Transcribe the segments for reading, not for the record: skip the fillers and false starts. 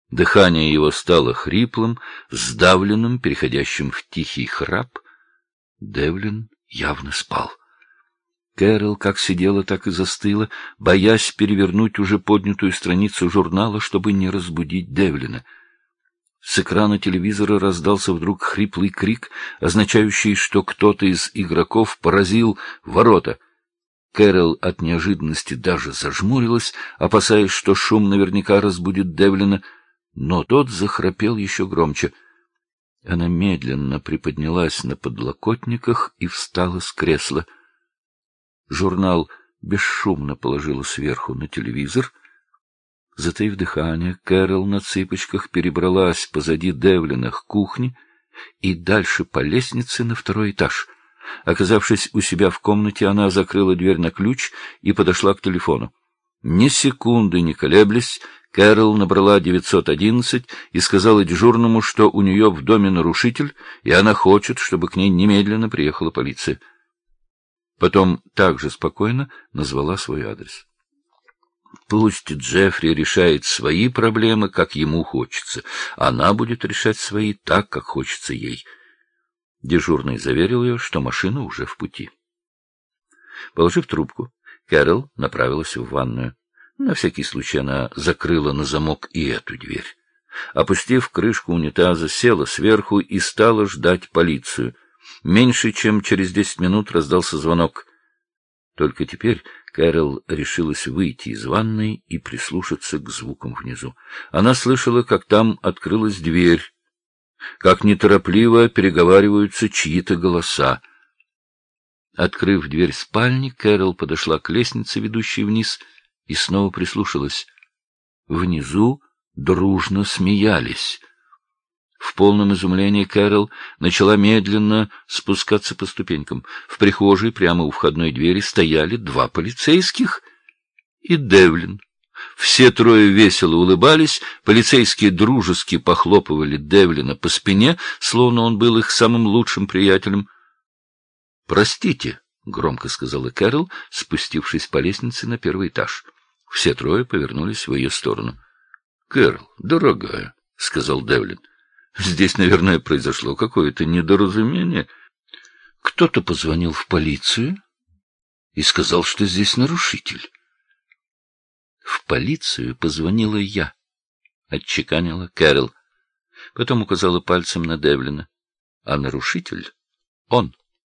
Дыхание его стало хриплым, сдавленным, переходящим в тихий храп. Девлин явно спал. Кэрол как сидела, так и застыла, боясь перевернуть уже поднятую страницу журнала, чтобы не разбудить Девлина. С экрана телевизора раздался вдруг хриплый крик, означающий, что кто-то из игроков поразил ворота. Кэрол от неожиданности даже зажмурилась, опасаясь, что шум наверняка разбудит Девлина, но тот захрапел еще громче. Она медленно приподнялась на подлокотниках и встала с кресла. Журнал бесшумно положила сверху на телевизор. Затаив дыхание, Кэрол на цыпочках перебралась позади Девлина к кухне и дальше по лестнице на второй этаж. Оказавшись у себя в комнате, она закрыла дверь на ключ и подошла к телефону. Ни секунды не колеблясь, Кэрол набрала 911 и сказала дежурному, что у нее в доме нарушитель, и она хочет, чтобы к ней немедленно приехала полиция. Потом также спокойно назвала свой адрес. Пусть Джеффри решает свои проблемы, как ему хочется. Она будет решать свои так, как хочется ей. Дежурный заверил ее, что машина уже в пути. Положив трубку, Кэрол направилась в ванную. На всякий случай она закрыла на замок и эту дверь. Опустив крышку унитаза, села сверху и стала ждать полицию. Меньше чем через 10 минут раздался звонок. Только теперь Кэрол решилась выйти из ванной и прислушаться к звукам внизу. Она слышала, как там открылась дверь, как неторопливо переговариваются чьи-то голоса. Открыв дверь спальни, Кэрол подошла к лестнице, ведущей вниз, и снова прислушалась. Внизу дружно смеялись. В полном изумлении Кэрол начала медленно спускаться по ступенькам. В прихожей прямо у входной двери стояли 2 полицейских и Девлин. Все трое весело улыбались, полицейские дружески похлопывали Девлина по спине, словно он был их самым лучшим приятелем. — Простите, — громко сказала Кэрол, спустившись по лестнице на первый этаж. Все трое повернулись в ее сторону. — Кэрол, дорогая, — сказал Девлин, — здесь, наверное, произошло какое-то недоразумение. Кто-то позвонил в полицию и сказал, что здесь нарушитель. — В полицию позвонила я, — отчеканила Кэрол. Потом указала пальцем на Девлина. А нарушитель — он.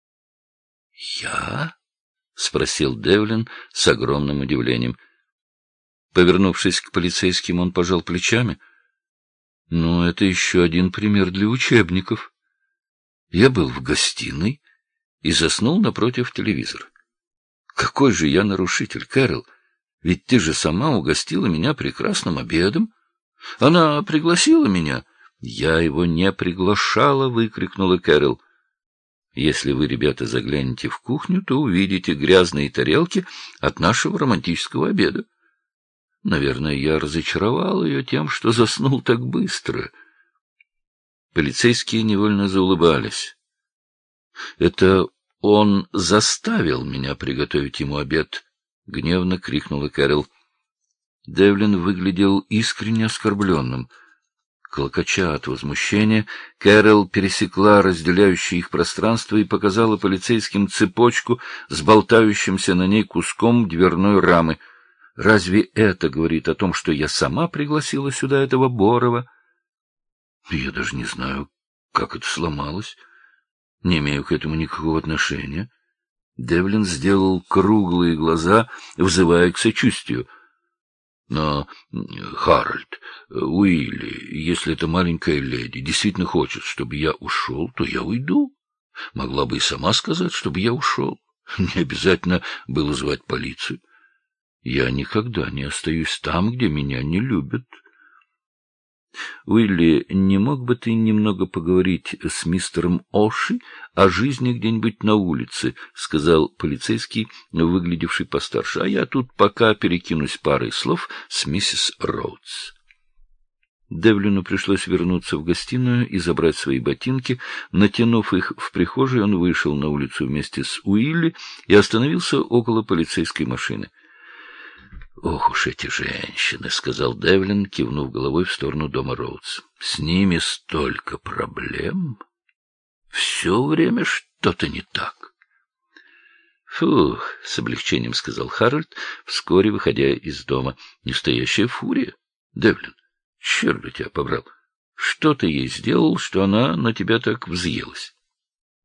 — Я? — спросил Девлин с огромным удивлением. Повернувшись к полицейским, он пожал плечами. — Ну, это еще один пример для учебников. Я был в гостиной и заснул напротив телевизора. Какой же я нарушитель, Кэрол? Ведь ты же сама угостила меня прекрасным обедом. Она пригласила меня. — Я его не приглашала, — выкрикнула Кэрол. Если вы, ребята, заглянете в кухню, то увидите грязные тарелки от нашего романтического обеда. Наверное, я разочаровал ее тем, что заснул так быстро. Полицейские невольно заулыбались. — Это он заставил меня приготовить ему обед, — гневно крикнула Кэрол. Девлин выглядел искренне оскорбленным. Клокоча от возмущения, Кэрол пересекла разделяющее их пространство и показала полицейским цепочку с болтающимся на ней куском дверной рамы. Разве это говорит о том, что я сама пригласила сюда этого Борова? Я даже не знаю, как это сломалось. Не имею к этому никакого отношения. Девлин сделал круглые глаза, взывая к сочувствию. Но Харальд, Уилли, если эта маленькая леди действительно хочет, чтобы я ушел, то я уйду. Могла бы и сама сказать, чтобы я ушел. Не обязательно было звать полицию. Я никогда не остаюсь там, где меня не любят. Уилли, не мог бы ты немного поговорить с мистером Оши о жизни где-нибудь на улице, — сказал полицейский, выглядевший постарше, — а я тут пока перекинусь парой слов с миссис Роудс. Девлину пришлось вернуться в гостиную и забрать свои ботинки. Натянув их в прихожей, он вышел на улицу вместе с Уилли и остановился около полицейской машины. «Ох уж эти женщины», — сказал Девлин, кивнув головой в сторону дома Роудс. «С ними столько проблем. Все время что-то не так». «Фух», — с облегчением сказал Харальд, вскоре выходя из дома. «Настоящая фурия. Девлин, черт бы тебя побрал. Что ты ей сделал, что она на тебя так взъелась?»